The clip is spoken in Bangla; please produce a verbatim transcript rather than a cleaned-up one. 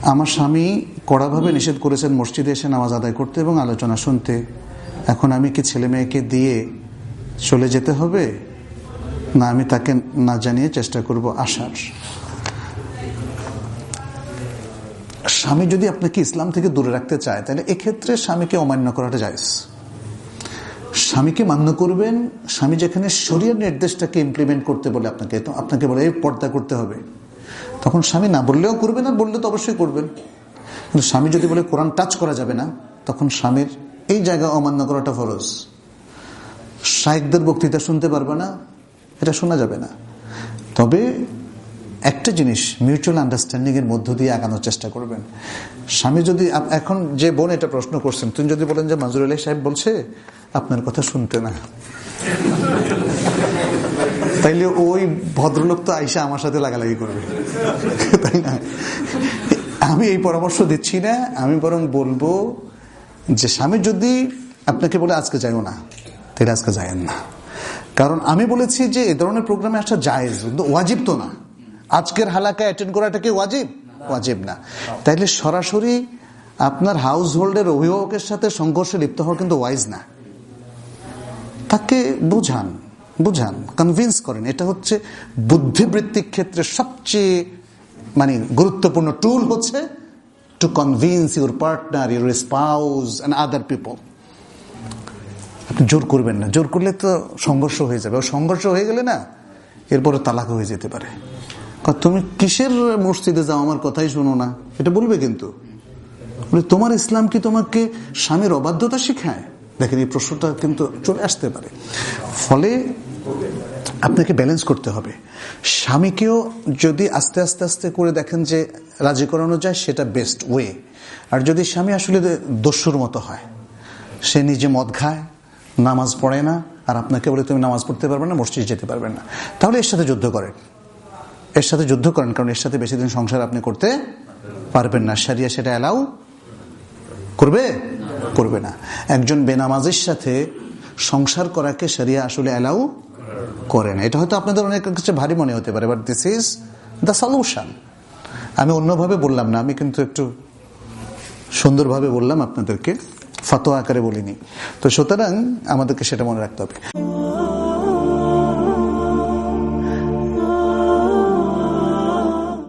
আমার স্বামী কড়াভাবে নিষেধ করেছেন মসজিদে এসে নামাজ আদায় করতে এবং আলোচনা শুনতে। এখন আমি কি ছেলে মেয়েকে দিয়ে চলে যেতে হবে, না আমি তাকে না জানিয়ে চেষ্টা করব আসার? স্বামী যদি আপনাকে ইসলাম থেকে দূরে রাখতে চায় তাহলে এক্ষেত্রে স্বামীকে অমান্য করাটা জায়েজ। স্বামীকে মান্য করবেন, স্বামী যেখানে শরীয়তের নির্দেশটাকে ইমপ্লিমেন্ট করতে বলে আপনাকে আপনাকে বলে এই পর্দা করতে হবে, তখন স্বামী না বললেও করবেন, আর বললে তো অবশ্যই করবেন। কিন্তু স্বামী যদি বলে কোরআন টাচ করা যাবে না, তখন স্বামীর এই জায়গা অমান্য করাটা ফরজ। শায়েখদের বক্তৃতা শুনতে পারবে না, এটা শোনা যাবে না। তবে একটা জিনিস, মিউচুয়াল আন্ডারস্ট্যান্ডিং এর মধ্য দিয়ে আগানোর চেষ্টা করবেন। স্বামী যদি, এখন যে বোন এটা প্রশ্ন করছেন, তুমি যদি বলেন যে মাজুর আলী সাহেব বলছে আপনার কথা শুনতে না, তাইলে ওই ভদ্রলোক তো আইসা আমার সাথে লাগালাগি করবে, তাই না? আমি এই পরামর্শ দিচ্ছি না, আমি বরং বলবো যে স্বামী যদি আপনাকে বলে আজকে যাইও না, তাহলে আজকে যায়েন না। কারণ আমি বলেছি যে এ ধরনের প্রোগ্রামে আসা জায়েজ, ওয়াজিব তো না। আজকের হালাকা অ্যাটেন্ড করাটা কি ওয়াজিব? ওয়াজিব না। তাইলে সরাসরি আপনার হাউস হোল্ডের অভিভাবকের সাথে সংঘর্ষে লিপ্ত হওয়া কিন্তু ওয়াইজ না। তাকে বুঝান, বুঝান, কনভিন্স করেন। এটা হচ্ছে বুদ্ধিবৃত্তিক ক্ষেত্রে সবচেয়ে মানে গুরুত্বপূর্ণ টুল হচ্ছে to convince your partner, your spouse and other people. আপনি জোর করবেন না, জোর করলে তো সংঘর্ষ হয়ে যাবে। ও সংঘর্ষ হয়ে গেলে না এরপরে তালাক হয়ে যেতে পারে। তুমি কিসের মসজিদে যাও, আমার কথাই শোনো না, এটা বলবে। কিন্তু তোমার ইসলাম কি তোমাকে স্বামীর অবাধ্যতা শিখায়? দেখেন এই প্রশ্নটা কিন্তু চলে আসতে পারে। ফলে আপনাকে ব্যালেন্স করতে হবে। স্বামীকেও যদি আস্তে আস্তে আস্তে করে দেখেন যে রাজি করানো যায়, সেটা বেস্ট ওয়ে। আর যদি স্বামী আসলে দস্যুর মতো হয়, সে নিজে মদ খায়, নামাজ পড়ে না, আর আপনাকে বলে তুমি নামাজ পড়তে পারবে না, মসজিদে যেতে পারবে না, তাহলে এর সাথে যুদ্ধ করেন, এর সাথে যুদ্ধ করেন। কারণ এর সাথে বেশি দিন সংসার আপনি করতে পারবেন না। শরিয়া সেটা অ্যালাউ করবে করবে না। একজন বেনামাজের সাথে সংসার করাকে শরিয়া আসলে অ্যালাউ করে না। এটা হয়তো আপনাদের অনেক কিছু ভারী মনে হতে পারে, but this is the solution. আমি অন্যভাবে বললাম না, আমি কিন্তু একটু সুন্দরভাবে বললাম আপনাদেরকে, ফতোয়া আকারে বলিনি। তো সুতরাং আমাদেরকে সেটা মনে রাখতে হবে।